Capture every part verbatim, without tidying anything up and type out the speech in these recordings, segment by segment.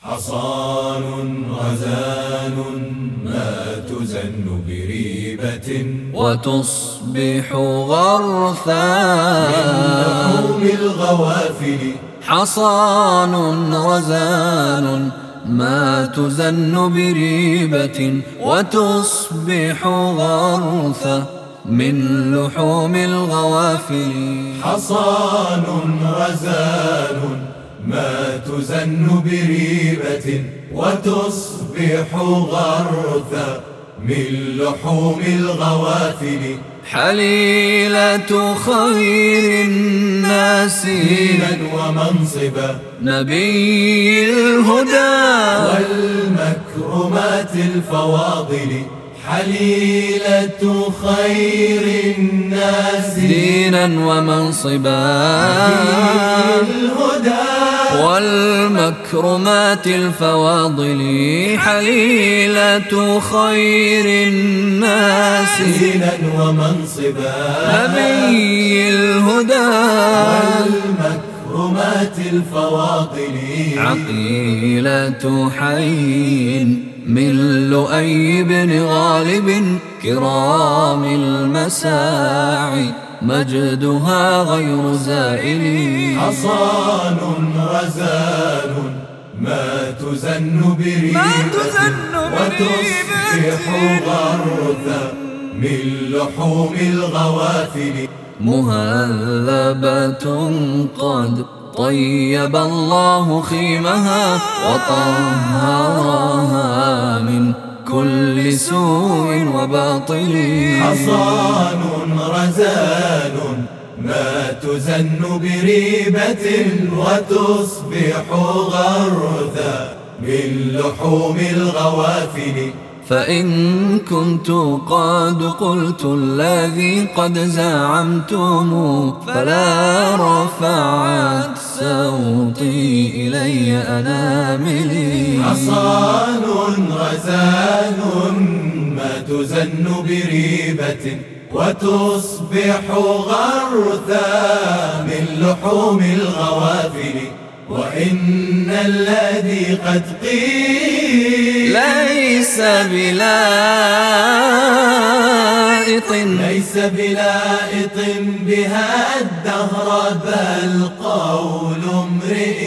حصان غزال ما تزن بريبة وتصبح غرثا من لحوم الغوافل. حصان غزال ما تزن بريبة وتصبح غرثا من لحوم الغوافل. حصان غزال ما تزن بريبة وتصبح غرثا من لحوم الغوافل. حليلة خير الناس دينا ومنصبا نبي الهدى والمكرمات الفواضل. حليلة خير الناس دينا ومنصبا الهدى والمكرمات الفواضل. حليلة خير الناس دينا ومنصبا نبي الهدى والمكرمات الفواضل. عقيلة حي من لؤي بن غالب كرام المساعي مجدها غير زائل. حصان غزال ما تزن بريبة وتصبح غرثا من لحوم الغوافل. مهذبة قد طيب الله خيمها وطهرها من كل سوء وباطل. حصان غزال ما تزن بريبة وتصبح غرثا من لحوم الغوافل. فإن كنت قد قلت الذي قد زعمتم فلا رفعت صوتي إلي أناملي. حصان غزال ما تزن بريبة وتصبح غرثا من لحوم الغوافل. وإن الذي قد قيل ليس بلائط ليس بلائط بها الدهر بل قول امرئ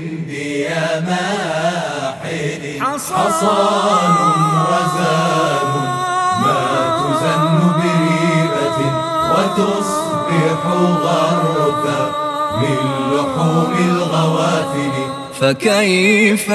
بيماحل. حصان غزال ما تزن بريبة وتصبح غرثا من لحوم الغوافل. فكيف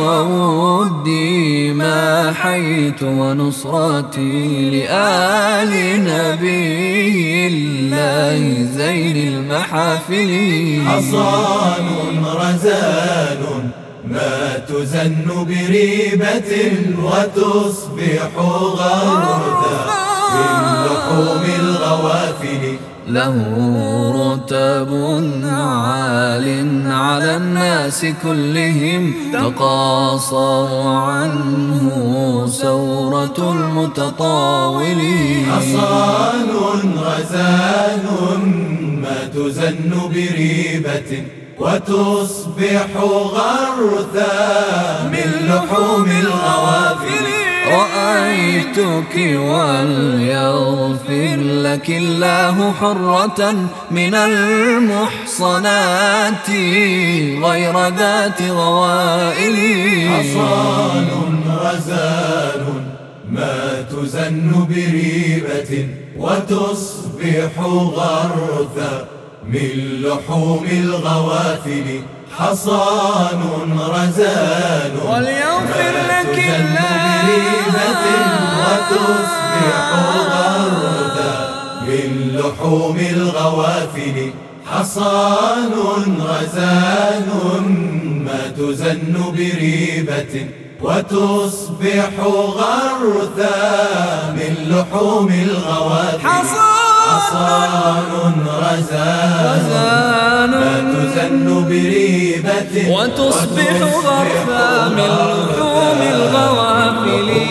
وودي ما حيت ونصرتي لآل نبي الله زين المحافل. حصان غزال ما تزن بريبة وتصبح غرثا من لحوم الغوافل. له رتب عال على الناس كلهم تقاصر عنه سورة المتطاولين. حصان غزال ما تزن بريبة وتصبح غرثا من لحوم الغوافل. رأيتك وليغفر لك الله حرة من المحصنات غير ذات غوائل. حصان غزال ما تزن بريبة وتصبح غرثا من لحوم الغوافل. حصان غزال وليغفر لك الله وتصبح غرثا من لحوم الغوافل. حصان غزال ما تزن بريبة وتصبح غرثا من لحوم الغوافل. حصان غزال ما تزن بريبة وتصبح غرثا من لحوم الغوافل.